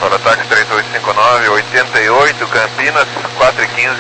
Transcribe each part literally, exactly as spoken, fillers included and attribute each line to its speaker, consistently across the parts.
Speaker 1: Para táxi três oito cinco nove, oitenta e oito, Campinas, quatro e quinze.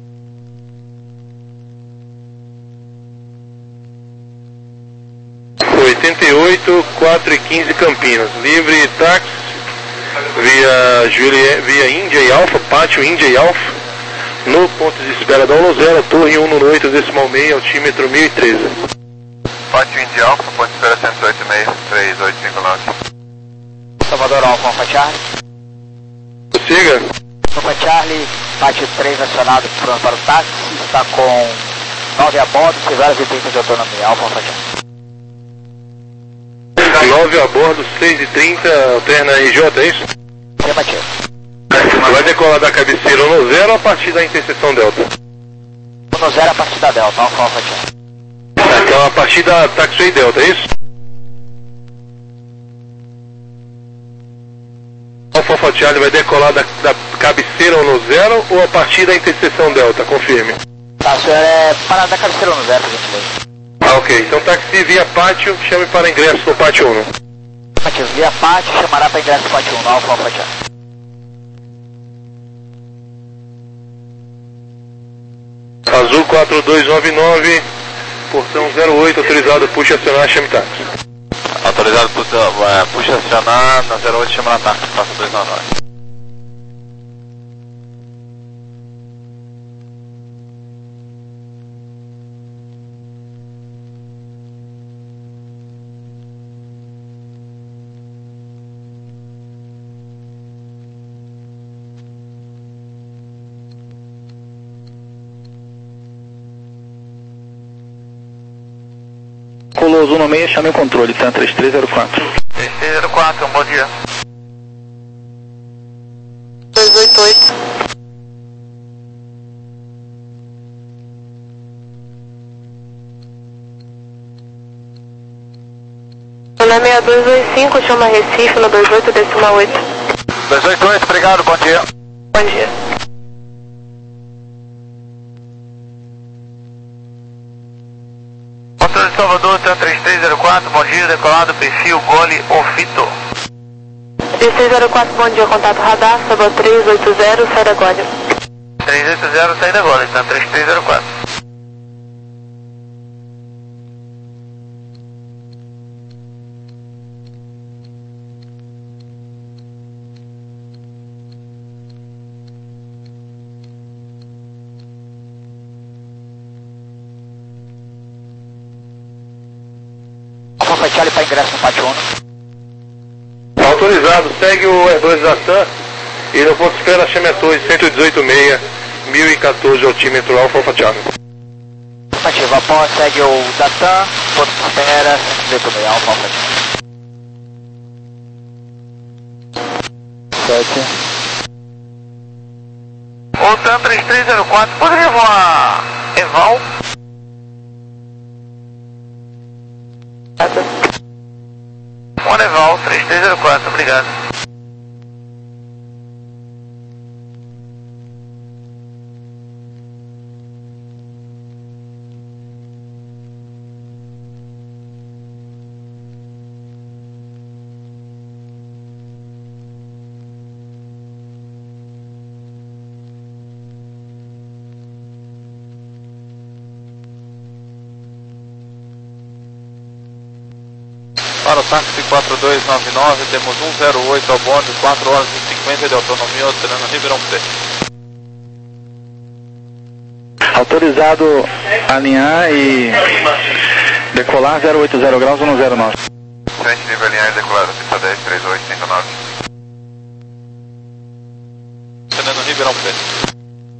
Speaker 2: oitenta e oito, quatro e quinze Campinas. Livre táxi via, Juliet, via Índia e Alfa, pátio Índia e Alfa, no ponto de espera da um zero, Torre um no oito decimal meio, altímetro mil e treze.
Speaker 1: Pátio Índia Alfa, ponto de espera cento e oito e meio, três oito cinco nove.
Speaker 3: Salvador Alfa, Alfa Charlie.
Speaker 2: Siga.
Speaker 3: Alfa Charlie, pátio três acionado pronto para o táxi, está com nove a bordo, seis horas e trinta de autonomia, Alfa Alfa Charlie.
Speaker 2: nove a bordo, seis e trinta, alterna R J, é isso?
Speaker 3: Afirmativo.
Speaker 2: Vai decolar da cabeceira um zero a partir da interseção Delta?
Speaker 3: um zero a partir da Delta, Alfa Alfa Charlie.
Speaker 2: Então a partir da Taxiway Delta, é isso? Alfa Alfa Charlie vai decolar da, da cabeceira um zero ou a partir da interseção Delta? Confirme.
Speaker 3: Tá, senhor, é parada da cabeceira um zero, por gentileza.
Speaker 2: Ah, ok. Então táxi via pátio, chame para ingresso no pátio um.
Speaker 3: Afirmativo, via pátio, chamará para ingresso no pátio um, Alfa Alfa Charlie.
Speaker 2: Azul quatro dois nove nove, portão zero oito, autorizado, puxa acionar, chame táxi.
Speaker 1: Autorizado, puxa, é, puxa acionar, na zero oito chama na táxi, passa dois nove nove.
Speaker 3: Coloso no meio, chame o controle, tá? três três zero quatro.
Speaker 1: três três zero quatro, um bom dia.
Speaker 4: dois oito oito. Na seis dois dois cinco, chama Recife, no dois oito decimal oito.
Speaker 1: dois oito oito, obrigado, bom dia.
Speaker 4: Bom dia.
Speaker 1: Motor de Salvador, três três zero quatro, bom dia, decolado, perfil, gole, ofito.
Speaker 4: três seis zero quatro, bom dia, contato radar, Salvador três oito zero, sai da Gole.
Speaker 1: três oito zero, saída agora, então três três zero quatro.
Speaker 3: Alfa Charlie para ingresso no pátio um.
Speaker 2: Autorizado, segue o R dois da TAM e no ponto de espera chame a torre cento e dezoito meio, mil e quatorze, altímetro Alfa Alfa Charlie.
Speaker 3: Afirmativo, após segue o Datan, ponto de espera, cento e dezoito meio, Alfa Alfa Charlie. sete.
Speaker 1: O TAM três três zero quatro, poderia voar Eval? Um Eval, três três zero quatro, obrigado. Para o táxi quatro dois nove nove, temos um zero oito ao bordo, quatro horas e cinquenta de autonomia, operando Ribeirão Preto.
Speaker 3: Autorizado alinhar e decolar zero oito zero graus um zero nove.
Speaker 1: Frente livre alinhar decolado, pista dez, três oito cinco nove. Operando Ribeirão Preto.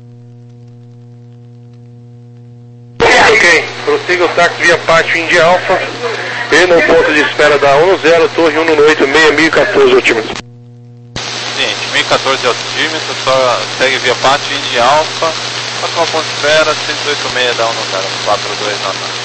Speaker 2: Ok, prossiga o táxi via pátio Índia Alfa e no ponto de espera da um zero, torre um no oito, meio, mil e quatorze, altímetro.
Speaker 1: Seguinte, mil e quatorze de altímetro, só segue via pátio Índia Alfa, atual ponto de espera, cento e oito meio da um zero, quatro dois nove nove.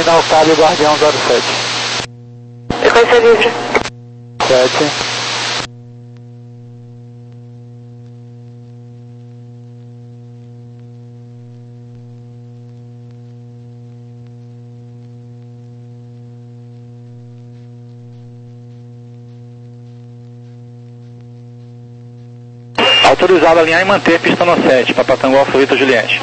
Speaker 3: Terminal Cabo Guardião zero sete.
Speaker 4: Frequência livre.
Speaker 3: sete.
Speaker 2: Autorizado a alinhar e manter pista no sete, Papa Tango Alfa Vitor Juliette.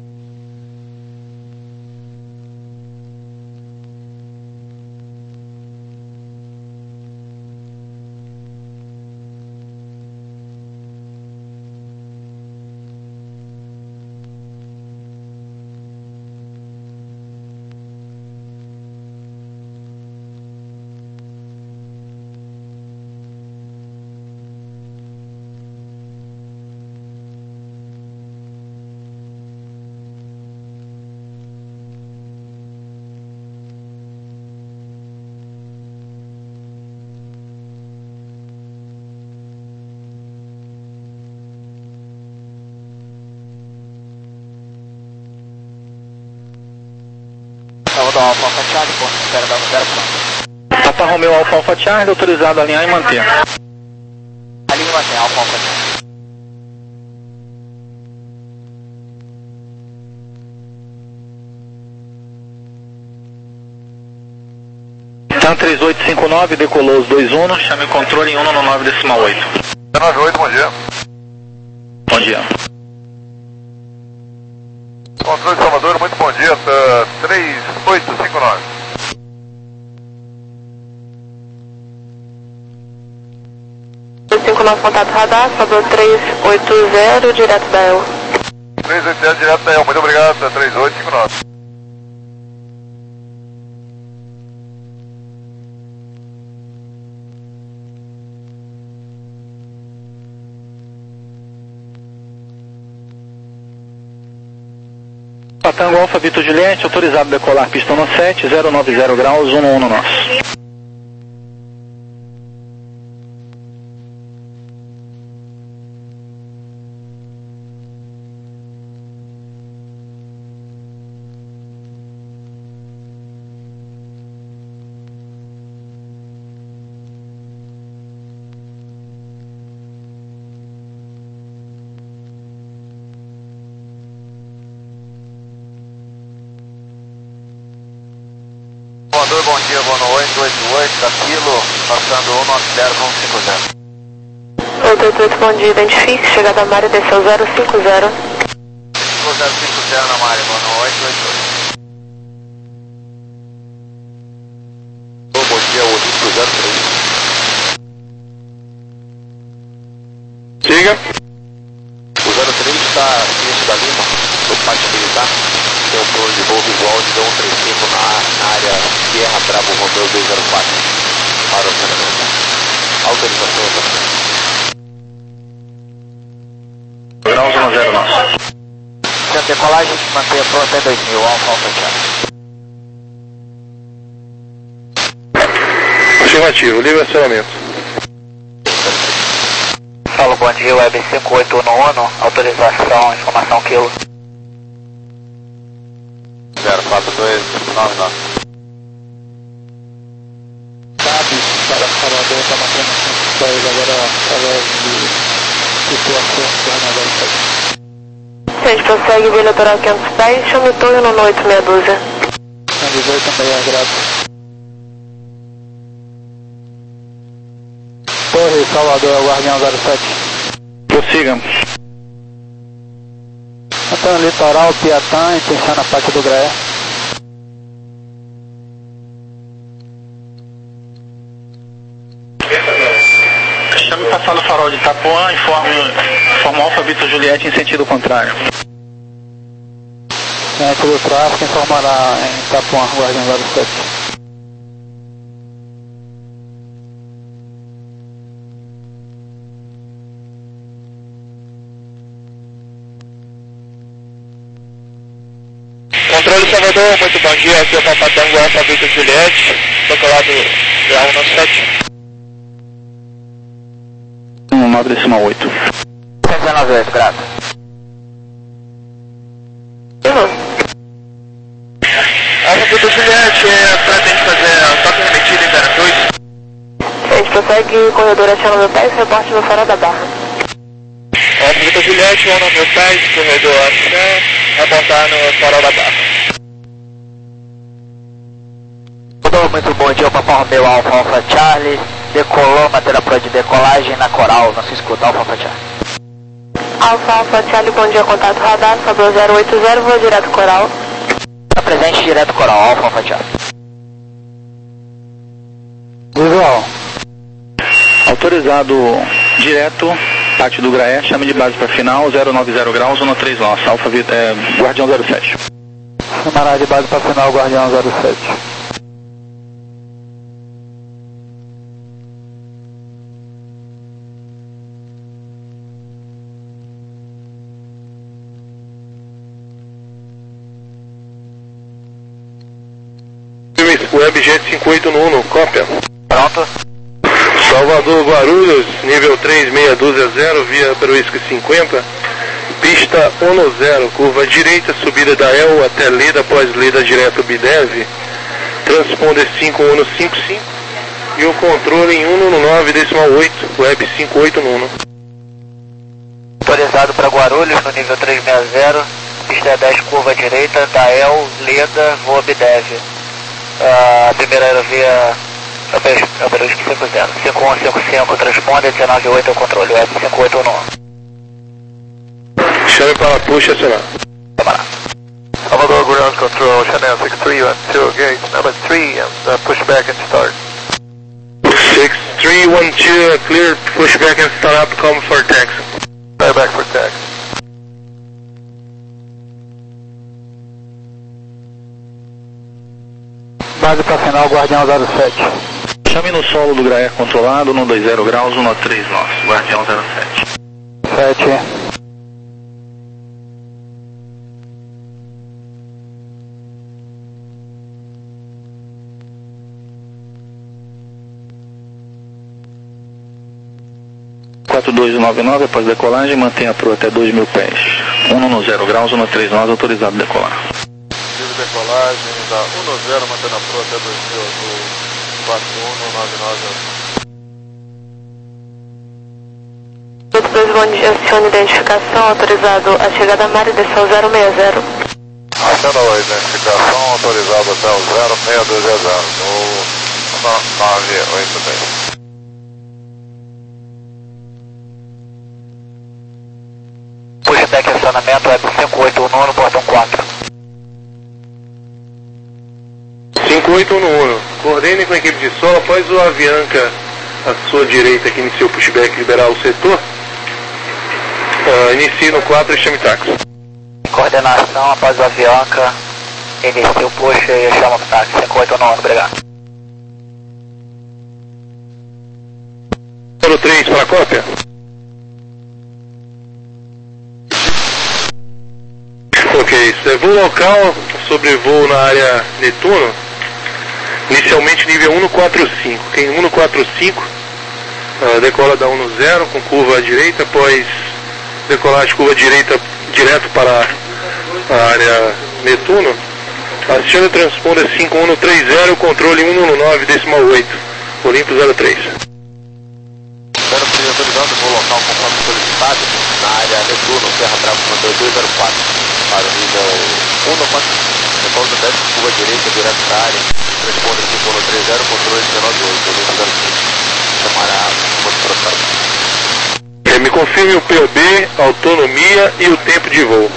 Speaker 3: Vamos dar uma Alfa Alfa Charlie, ponto de espera da zero ponto.
Speaker 2: Papa Romeo Alfa Alfa Charlie, autorizado a alinhar e manter.
Speaker 3: Alinha e mantém, Alfa Alfa Charlie.
Speaker 2: TAM três oito cinco nove, decolou os dois Uno, chame o controle em um no nove decimal oito.
Speaker 1: nove oito, bom dia.
Speaker 2: Bom dia.
Speaker 1: Controle de Salvador, muito bom dia, tá três oito cinco nove.
Speaker 4: cinco nove, contato radar, Salvador três oito zero, direto da E L.
Speaker 1: três oito zero, direto da E L, muito obrigado, tá três oito cinco nove.
Speaker 2: Tango Alfa Vitor Juliette, autorizado a decolar pista no sete, zero nove zero graus, um no um no nosso.
Speaker 1: Salvador, bom dia, boa noite, oito oito, da Kilo, passando um nove zero, um cinco zero.
Speaker 4: oito oito oito, bom dia, identifique, chegada a Mário, desceu zero cinco zero.
Speaker 1: zero cinco zero na Mário, boa noite, oito oito. Bom dia, Olímpio zero três.
Speaker 2: Siga.
Speaker 1: O zero três está ciente da Lima, do Pátio Militar. Tem um plano de voo visual de um três cinco na, na área Sierra Bravo Romeo dois zero quatro para o treinamento. Autorização da
Speaker 2: Grau zero zero nosso.
Speaker 3: Sendo decolagem, mantenha pronto até dois mil, Alfa Alfa Charlie.
Speaker 2: Afirmativo, livre acionamento.
Speaker 3: Fala, bom dia, Web cinco oito um um, autorização, informação Kilo.
Speaker 1: zero quatro dois nove nove.
Speaker 3: Sabe, para Salvador, está mantendo as agora através de situação do
Speaker 4: A gente prossegue via litoral quinhentos pés, chame o torre no oito meia dúzia.
Speaker 3: dezoito também é grato. Torre, Salvador, Guardião zero sete.
Speaker 2: Prossiga.
Speaker 3: Então, litoral, Piatã, intenção na parte do Graé.
Speaker 2: Chame passar no farol de Itapuã, informa, informa Alfa Vitor Juliette em sentido contrário.
Speaker 3: Centro do tráfego informará em Itapuã, Guardião zero sete.
Speaker 2: Controle Salvador, muito bom dia, aqui é o Papa Tango Alfa Vitor Juliette, decolado grau um sete. um nove decimal oito.
Speaker 3: cento e dezenove oito, grato.
Speaker 4: Uhum.
Speaker 2: Alfa Vitor Juliette,
Speaker 1: Juliette, é, pretende fazer a toque remetida em zero dois.
Speaker 4: A gente prossegue corredor acima do dez, reporte no fora da barra.
Speaker 1: É, Vitor Juliette, um no dez, corredor acima, reportar no fora da barra.
Speaker 3: Muito bom dia, Papa Romeo Alfa Alfa Charlie. Decolou, mantendo a prova de decolagem na Coral, não se escuta, Alfa Alfa Charlie.
Speaker 4: Alfa Alfa Charlie, bom dia, contato radar, sobrou zero oito zero, vou direto Coral.
Speaker 3: Está presente direto Coral, Alfa Alfa Charlie.
Speaker 5: Visual. Autorizado direto, pátio do Graé, chame de base para final, zero nove zero graus, um três nossa, Alfa é, Guardião zero sete.
Speaker 3: Chamará de base para final, Guardião zero sete.
Speaker 2: Webjet cinco oito no Uno, cópia.
Speaker 3: Pronto.
Speaker 2: Salvador Guarulhos, nível três meia dúzia zero, via Peruísque cinquenta. Pista Uno zero, curva direita, subida da E L até Leda, após Leda direto Bidev. Transponder cinco Uno cinco cinco. E o controle em Uno no nove decimal oito, Web cinco oito no Uno.
Speaker 3: Autorizado para Guarulhos no nível três meia zero, pista dez, curva direita, da E L, Leda, voa Bidev. A primeira aerovia é o Peruísque cinco zero, cinco um cinco cinco, transponder, dezenove oito é o controle, Web cinco oito no
Speaker 2: Chame para a puxa, acionar.
Speaker 3: Camarada.
Speaker 6: Salvador Ground Control, Chanel six three one two, gate number three, and uh, push back and start.
Speaker 2: six three one two, clear, push back and start up, come for taxi.
Speaker 6: Start back for taxi.
Speaker 3: Base para final, Guardião zero sete.
Speaker 5: Chame no solo do Graé controlado, no dois zero graus, um três nossa, Guardião zero sete.
Speaker 3: sete.
Speaker 5: quatro dois nove nove, após decolagem, mantenha a proa até dois mil pés. um no zero graus, um três nós, autorizado a decolar.
Speaker 6: Decolagem da Uno zero, mantendo a proa até dois mil, do quatro um nove nove.
Speaker 4: Depois bom dia, acione identificação, autorizado a chegada a mar e desceu zero seis zero.
Speaker 6: Aciona a identificação, autorizado até o zero seis dois zero, no nove oito dez.
Speaker 3: Pushback acionamento, Web cinco oito no Uno, portão quatro.
Speaker 2: cinco oito no Uno. Coordene com a equipe de solo após o Avianca à sua direita que iniciou o pushback liberar o setor. Uh, inicie no quatro e chame táxi.
Speaker 3: Coordenação após o Avianca, inicia o push e chama o táxi. cinco oito no Uno, obrigado.
Speaker 2: Número três para a cópia. Ok, voo local, sobrevoo na área Netuno. Inicialmente nível um no quatro cinco. Quem um no quatro cinco uh, decola da Uno zero com curva à direita, após decolar de curva direita direto para a área Netuno. Acione o transponder cinco um no três zero, controle um no nove decimal oito, Olimpo zero três.
Speaker 1: Espero que seja autorizado voo local conforme solicitado na área Netuno, Serra Bravo, Comandante dois zero quatro, para o nível um no quatro cinco. Depois do teste, curva direita direto da área, transponder cinco um no três zero, controle dezenove oito, Olimpo zero cinco. Chamará o processo.
Speaker 2: É, me confirme o P O B, autonomia e o tempo de voo.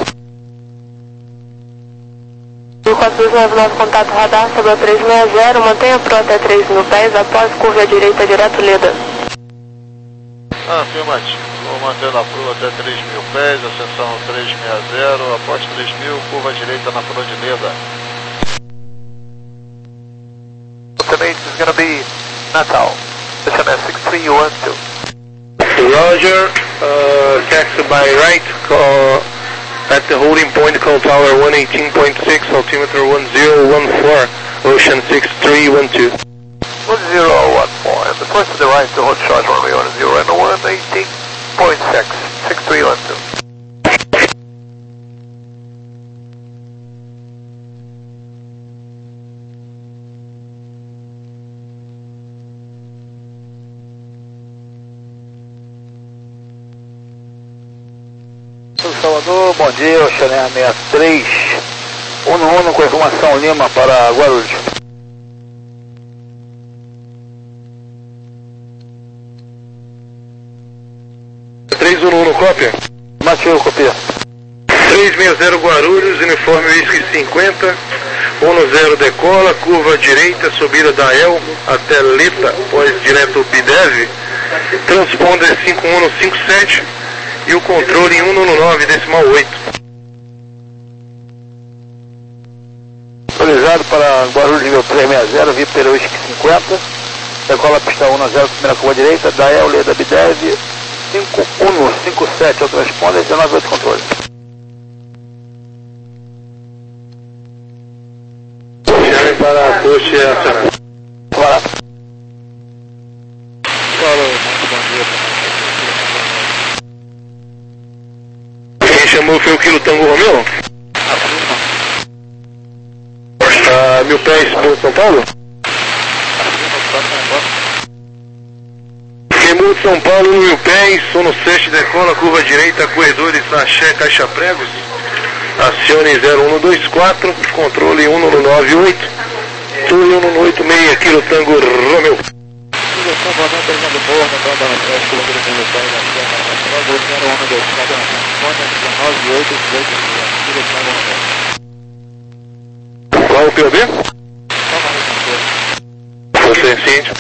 Speaker 4: quatro dois nove nove, contato radar, sobrou três seis zero, mantenha pro até três mil pés, após curva à direita direto Leda.
Speaker 6: Afirmativo. Vou mantendo a proa até três mil pés, ascensão três seis zero, após três mil, curva à direita na proa de Leda. Ultimate is going to be Natal. S M S six three one two.
Speaker 2: Roger, uh, taxi by right, call at the holding point, call tower one eighteen point six, altimeter one zero one four, ocean six three one two.
Speaker 6: one zero one four, and the first to the right to hold short Romeo on zero and one eighteen point six, six three one two.
Speaker 5: Salvador, bom dia, Oxané sessenta e três, Uno Uno com informação Lima para Guarulhos.
Speaker 2: três um um, cópia?
Speaker 5: Matheus, copia.
Speaker 2: três seis zero Guarulhos, uniforme Whisky cinquenta, um zero decola, curva direita, subida da El até Leta, pós direto Bidev, transponder cinco um cinco sete e o controle em um um nove decimal oito.
Speaker 5: Autorizado para Guarulhos nível três seis zero, V I P Whisky cinquenta, decola pista um zero, primeira curva direita, da El, Leda Bidev, cinco um cinco sete, o transponder, dezenove oito controle.
Speaker 2: Chame para a Coxa e a Sana.
Speaker 5: Bora.
Speaker 6: Falou, muito bom dia.
Speaker 2: Quem chamou foi o Quilo Tango Romeu? Ah, mil pés, São Paulo? Queimou de São Paulo, mil pés, sono sete, decola, curva direita, corredores, sachê, caixa pregos, acione zero um dois quatro, controle um um nove oito, torre um um oito seis, Quilo Tango Romeu. Qual o P O B? Você é ciente?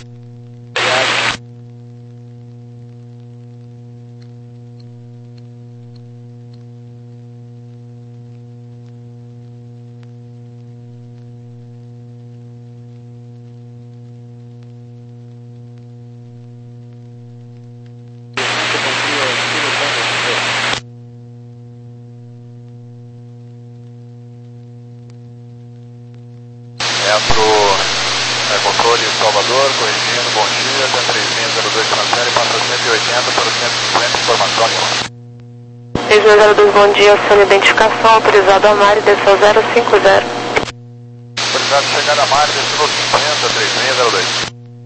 Speaker 6: Entro, é, controle Salvador, corrigindo, bom dia, até três zero dois transfere, passa cento e oitenta para cento e cinquenta, informação nenhuma.
Speaker 4: três zero dois, bom dia, sua identificação, autorizado a Mari, desceu zero cinco zero.
Speaker 6: Autorizado chegada a Mari, desceu cinquenta, três seis zero dois.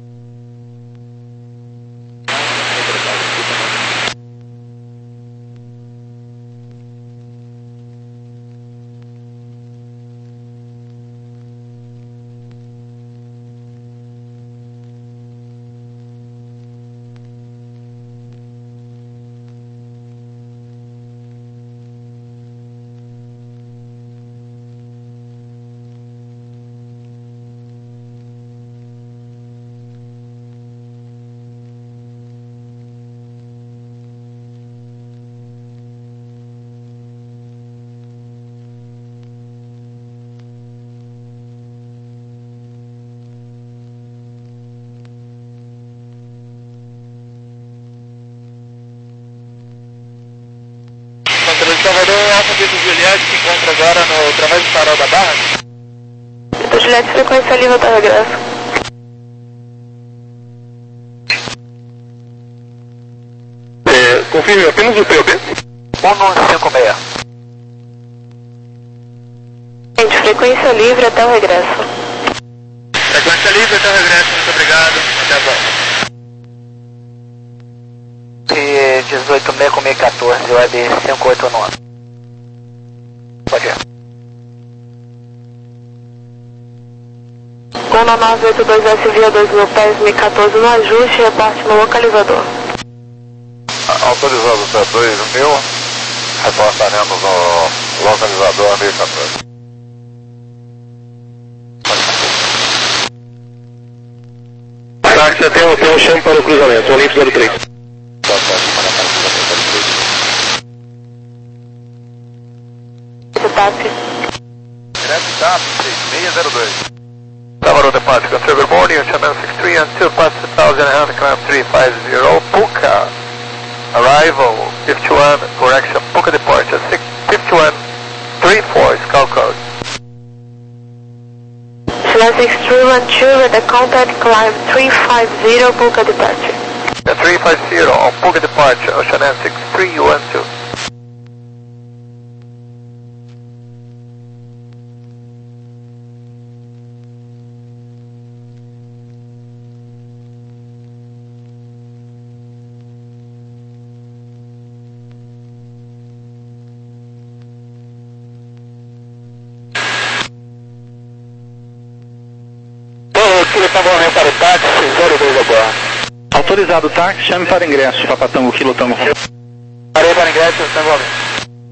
Speaker 3: Salvador, Alfa Vitor Juliette se encontra agora no através do farol da Barra.
Speaker 4: Vitor Juliette, frequência livre da regresso.
Speaker 2: É, confirme apenas o P O B.
Speaker 3: um um cinco seis.
Speaker 4: Gente, frequência livre até o regresso.
Speaker 3: Frequência livre até o regresso, muito obrigado. Até agora. dezoito seis com seis quatorze, web cinco oito nove. Pode ir.
Speaker 4: um nove oito dois S via dois mil pés, mil e quatorze no ajuste, reparte no localizador.
Speaker 6: Autorizado até dois mil, reportaremos no localizador mil e quatorze.
Speaker 2: Táxi até o hotel, chame para o cruzamento, Olimpo zero três.
Speaker 4: Táxi.
Speaker 6: Direto T A P seis seis zero dois.
Speaker 3: Salvador departure, confirm good morning, Channel sixty-three and two past two thousand and climb three five zero, Puka. Arrival fifty-one, correction, Puka departure, fifty-one three four, Skull Code.
Speaker 4: Channel six three one two with the contact climb three five zero, Puka departure.
Speaker 3: The three five zero on Puka departure, Ocean six three one two. Tango Romeo para o táxi, zero dois agora.
Speaker 7: Autorizado o táxi, chame para ingresso, Papa Tango, Kilo Tango Romeo.
Speaker 3: Parei para ingresso, Tango Romeo.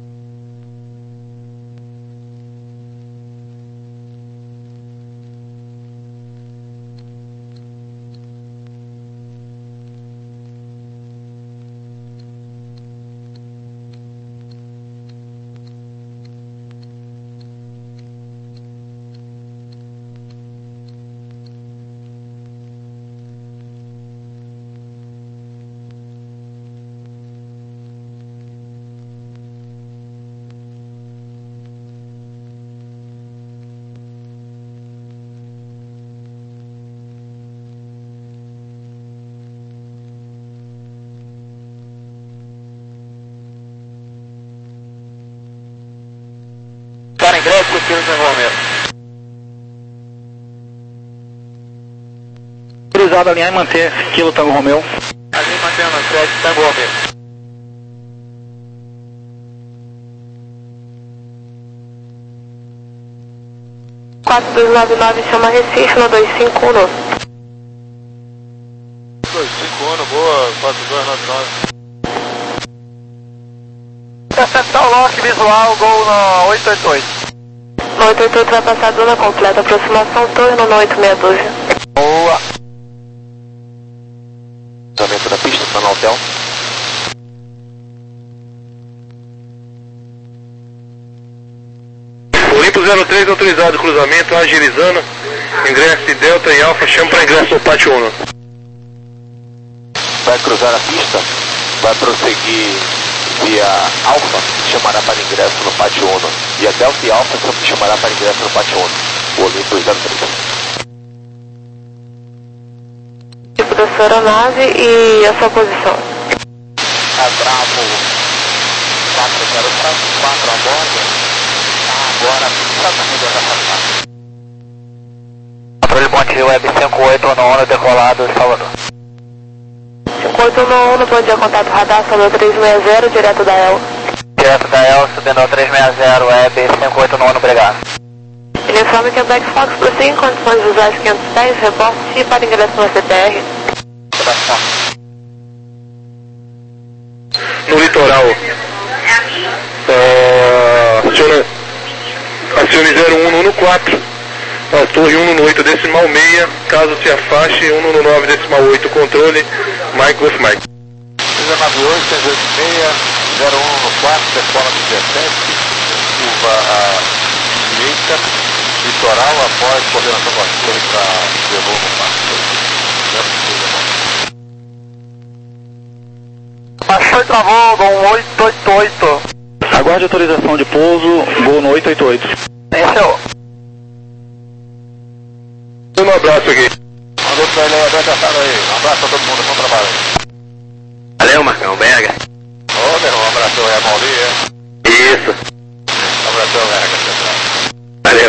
Speaker 3: Para ingresso, Kilo Tango Romeo.
Speaker 7: Autorizado a alinhar e manter Kilo Tango Romeo.
Speaker 3: Alinha mantendo a sede Tango Romeo.
Speaker 4: quatro dois nove nove, chama Recife no dois cinco um.
Speaker 6: dois cinco um, boa, quatro dois nove nove.
Speaker 3: Percepção Lock visual, gol na oito oito oito.
Speaker 4: No oito oito oito vai passar a zona completa, aproximação torre no oito seis dois.
Speaker 3: Boa.
Speaker 1: Cruzamento da pista, está no hotel.
Speaker 2: Olimpo zero três autorizado, cruzamento, agilizando. Ingresso de Delta e Alfa, chama para ingresso no pátio um.
Speaker 1: Vai cruzar a pista, vai prosseguir via Alfa, chamará para ingresso no pátio um. Via Delta e Alfa, chamará para ingresso no pátio um. O Olimpo zero três.
Speaker 4: Tipo da sua aeronave e a sua posição.
Speaker 1: A Bravo quatro zero quatro a bordo. Agora, exatamente essa passagem.
Speaker 3: Controle Monte Web cinco oito um no decolado, Salvador.
Speaker 4: cinco oito um no, bom dia, contato radar, Salvador três seis zero, direto da E L.
Speaker 3: Direto da E L, subindo ao três seis zero, Web cinco oito um, obrigado.
Speaker 4: Ele informa que a Black Fox prossegue em condições de usar as quinhentos dez, reporte para ingresso no C T R.
Speaker 2: No litoral. Uh, acione, acione zero um no quatro. A torre um no oito decimal meia. Caso se afaste, um no nove decimal oito. Controle. Mike Golf Mike.
Speaker 6: dezenove oito, cento e oito seis, zero um no quatro, decola no dezessete, curva à direita, litoral após coordenação com a torre para de novo no
Speaker 3: Baixou e travou, gol oito oito oito.
Speaker 7: Aguarde autorização de pouso, gol no oito oito oito.
Speaker 3: Esse é o...
Speaker 2: Um abraço aqui.
Speaker 6: Mandou para ele adversário aí. Um abraço a todo mundo, bom trabalho.
Speaker 1: Valeu, Marcão, B H.
Speaker 6: Ô, meu irmão, um abraço aí a Mauri, é?
Speaker 1: Isso.
Speaker 6: Um abraço aí, B H.
Speaker 1: Valeu.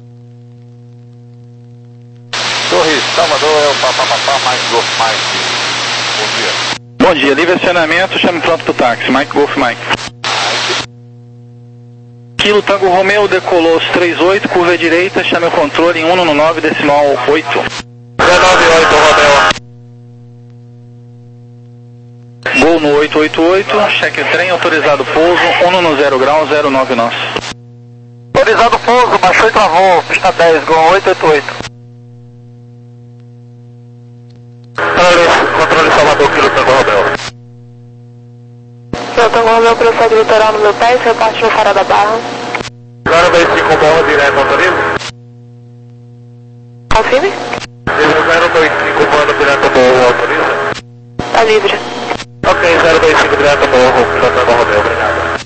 Speaker 6: Torre Salvador é o papapá mais Golf Mike. Bom dia.
Speaker 7: Bom dia, livre acionamento, chame pronto pro táxi, Mike Golf Mike. Kilo Tango Romeo decolou aos três oito, curva à direita, chame o controle em um no nove decimal oito.
Speaker 3: dezenove oito, Romeo.
Speaker 7: Gol no oito oito oito, cheque trem, autorizado pouso, um no zero grau, zero nove nosso.
Speaker 3: Autorizado pouso, baixou e travou, pista dez, gol oito oito oito. Controle, controle Salvador, Kilo Tango Romeo.
Speaker 4: Kilo Tango Romeo prossegue litoral número dez, reparte no Farol da Barra.
Speaker 3: zero dois cinco, bola direto, autoriza?
Speaker 4: Confirme?
Speaker 3: zero dois cinco, bola direto, morro, autoriza?
Speaker 4: Tá livre.
Speaker 3: Ok, zero dois cinco, direto, morro, Kilo Tango Romeo, obrigado.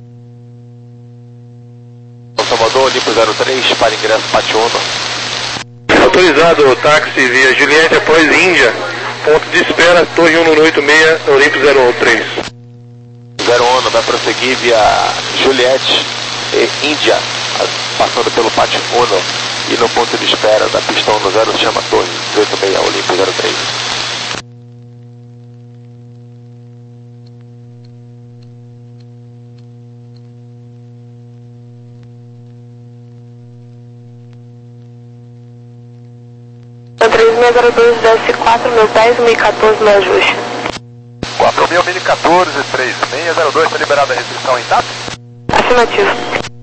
Speaker 1: Salvador, Olimpo zero três, para ingresso pátio um.
Speaker 2: Autorizado o táxi via Juliette após Índia. Ponto de espera, torre um no oito seis, Olimpo zero três.
Speaker 1: zero um vai prosseguir via Juliette e Índia, passando pelo pátio um e no ponto de espera da pista um no zero chama torre oito seis, Olimpo zero três.
Speaker 4: três seis zero dois, desce quatro mil pés, mil e quatorze no ajuste.
Speaker 6: quatro mil, mil e quatorze, três seis zero dois, está liberada a restrição intacta?
Speaker 4: Afirmativo.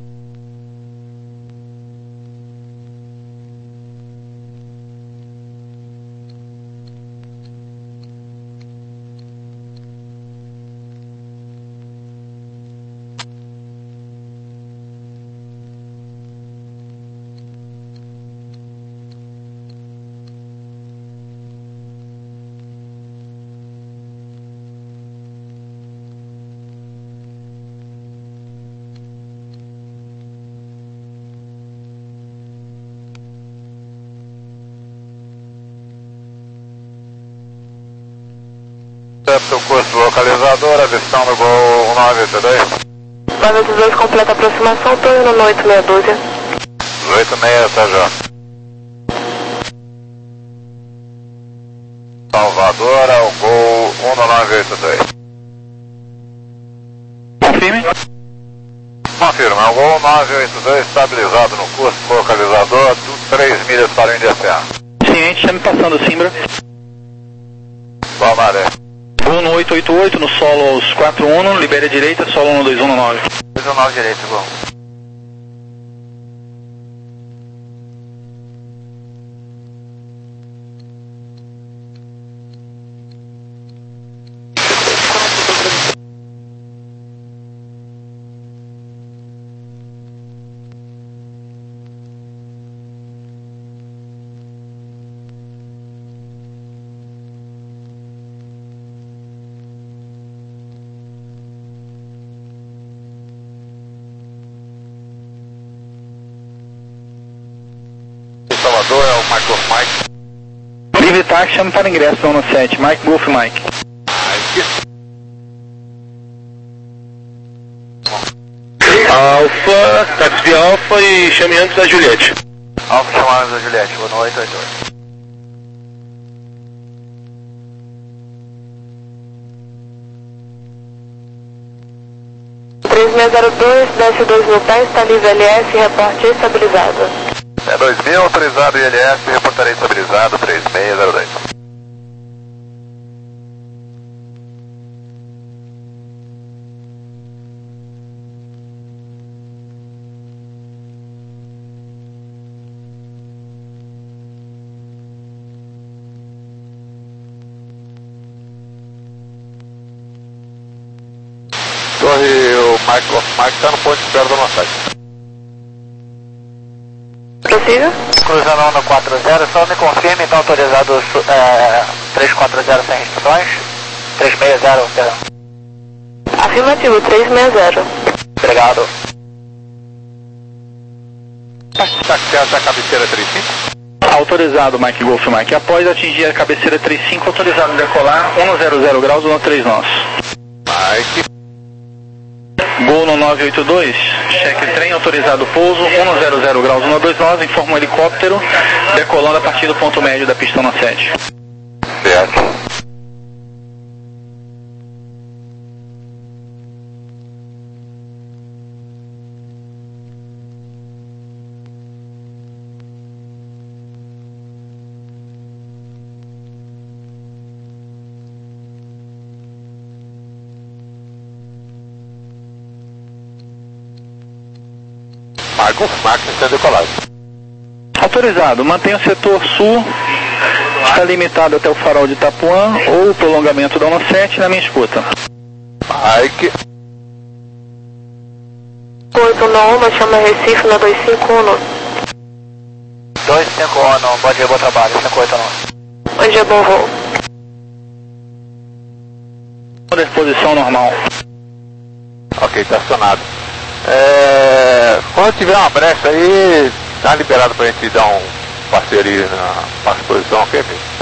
Speaker 6: Seu curso localizador, avistão no Gol nove oito dois.
Speaker 4: nove oito dois, completa a aproximação, tô indo no oito meia dúzia.
Speaker 6: oito seis, tá já. Salvador, ao Gol um nove oito dois.
Speaker 7: Confirme.
Speaker 6: Confirma, o Gol nove oito dois estabilizado no curso localizador, três milhas para o Índia Serra.
Speaker 7: Ciente, já me passando Simbra.
Speaker 6: Boa maré.
Speaker 7: Gol no oito oito oito, no solo aos quatro um, libere a direita, solo um dois um nove.
Speaker 3: dois um nove direito, Gol.
Speaker 6: Salvador, é o Mike Golf Mike.
Speaker 7: Livre táxi, chame para ingresso no sete, Mike Golf Mike.
Speaker 2: Alfa, táxi via Alfa e chame antes da Juliette.
Speaker 3: Alfa chamando da Juliette, vou no oito oito oito.
Speaker 4: três seis zero dois, desce dois mil pés, está livre L S, reporte estabilizado.
Speaker 6: É dois mil, autorizado I L S, reportarei estabilizado, três seis zero dois. Torre, o Mike Golf Mike está no ponto de espera da massagem.
Speaker 4: Prossiga.
Speaker 3: Cruzando onda quatro zero, só me confirme, então autorizado é, três quatro zero sem restrições? três seis zero, perdão.
Speaker 4: Afirmativo, três seis zero.
Speaker 3: Obrigado.
Speaker 6: Taxiado da cabeceira trinta e cinco?
Speaker 7: Autorizado, Mike Golf Mike. Após atingir a cabeceira trinta e cinco, autorizado a decolar, cento graus, no três nós.
Speaker 6: Mike.
Speaker 7: Gol no nove oito dois, cheque trem, autorizado pouso, cento graus, no dois nós, informa o helicóptero, decolando a partir do ponto médio da pista no sete.
Speaker 6: Certo. Marco, máquina está decolagem.
Speaker 7: Autorizado, mantenha o setor sul, está limitado até o farol de Itapuã ou o prolongamento da um sete na minha escuta.
Speaker 6: Mike.
Speaker 4: oito um, chama Recife na dois cinco um.
Speaker 3: dois cinco um, bom dia, bom trabalho, cinco oito um.
Speaker 4: Bom dia, bom voo.
Speaker 7: Disposição normal.
Speaker 6: Ok, está acionado. É, quando tiver uma brecha aí, tá liberado pra gente dar um passeio ali na, na exposição, ok, amigo?